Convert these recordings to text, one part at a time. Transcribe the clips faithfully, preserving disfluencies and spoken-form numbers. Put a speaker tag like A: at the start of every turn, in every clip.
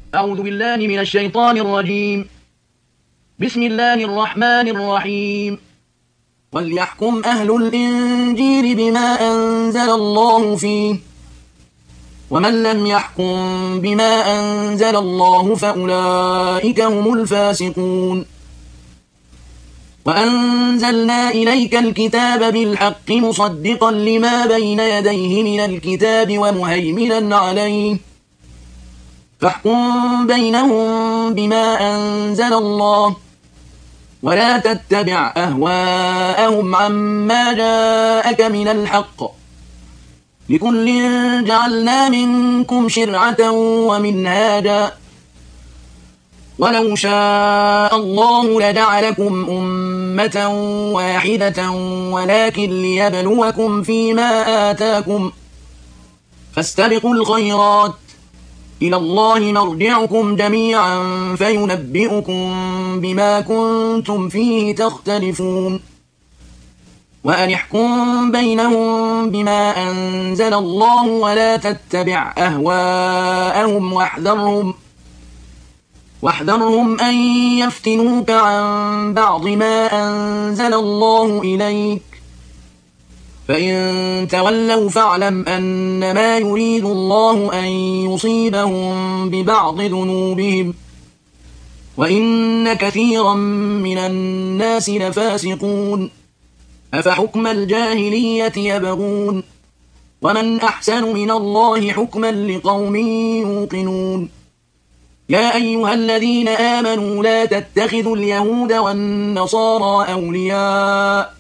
A: أعوذ بالله من الشيطان الرجيم. بسم الله الرحمن الرحيم. وليحكم أهل الإنجيل بما أنزل الله فيه ومن لم يحكم بما أنزل الله فأولئك هم الفاسقون. وأنزلنا إليك الكتاب بالحق مصدقا لما بين يديه من الكتاب ومهيمنا عليه فاحكم بينهم بما أنزل الله ولا تتبع أهواءهم عما جاءك من الحق لكل جعلنا منكم شرعة ومنهاجا ولو شاء الله لجعلكم أمة واحدة ولكن ليبلوكم فيما آتاكم فاستبقوا الخيرات إلى الله مرجعكم جميعا فينبئكم بما كنتم فيه تختلفون. وأن احكم بينهم بما أنزل الله ولا تتبع أهواءهم واحذرهم واحذرهم أن يفتنوك عن بعض ما أنزل الله إليك فإن تولوا فاعلم أنما يريد الله أن يصيبهم ببعض ذنوبهم وإن كثيرا من الناس لفاسقون. أفحكم الجاهلية يبغون ومن أحسن من الله حكما لقوم يوقنون. يا أيها الذين آمنوا لا تتخذوا اليهود والنصارى أولياء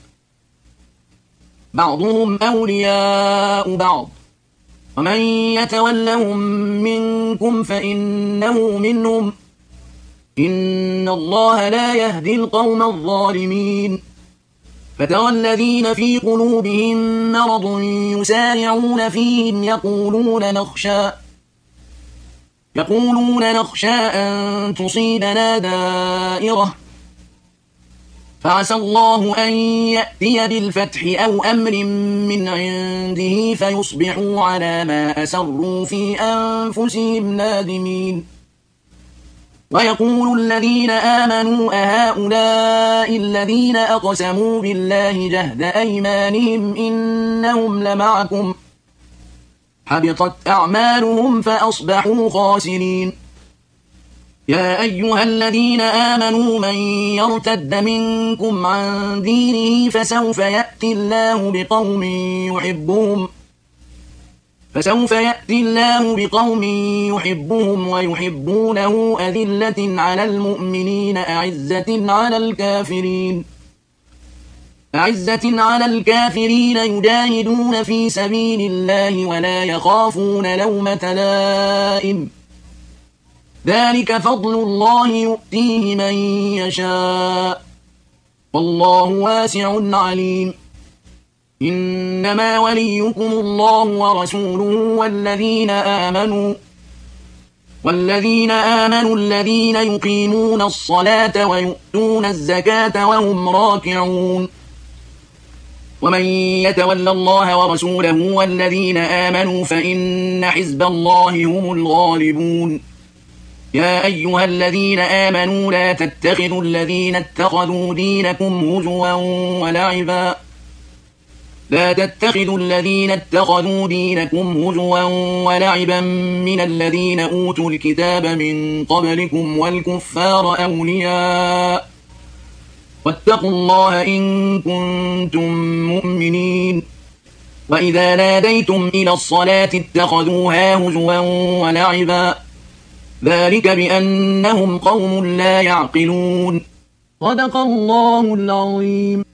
A: بعضهم أولياء بعض ومن يتولهم منكم فإنه منهم إن الله لا يهدي القوم الظالمين. فترى الذين في قلوبهم مرض يسارعون فيهم يقولون نخشى يقولون نخشى أن تصيبنا دائرة فعسى الله أن يأتي بالفتح أو أمر من عنده فيصبحوا على ما أسروا في أنفسهم نادمين. ويقول الذين آمنوا أهؤلاء الذين أقسموا بالله جهد أيمانهم إنهم لمعكم حبطت أعمالهم فأصبحوا خاسرين. يا أيها الذين آمنوا من يرتد منكم عن دينه فسوف يأتي الله بقوم يحبهم فسوف يأتي الله بقوم يحبهم ويحبونه أذلة على المؤمنين أعزة على الكافرين أعزة على الكافرين يجاهدون في سبيل الله ولا يخافون لومة لائم ذلك فضل الله يؤتيه من يشاء والله واسع عليم. إنما وليكم الله ورسوله والذين آمنوا والذين آمنوا الذين يقيمون الصلاة ويؤتون الزكاة وهم راكعون. ومن يتولى الله ورسوله والذين آمنوا فإن حزب الله هم الغالبون. يا أيها الذين آمنوا لا تتخذوا الذين اتخذوا دينكم هزوا ولعبا لا تتخذوا الذين اتخذوا دينكم هزوا ولعبا من الذين أوتوا الكتاب من قبلكم والكفار أولياء واتقوا الله إن كنتم مؤمنين. وإذا ناديتم إلى الصلاة اتخذوها هزوا ولعبا ذلك بأنهم قوم لا يعقلون. صدق الله العظيم.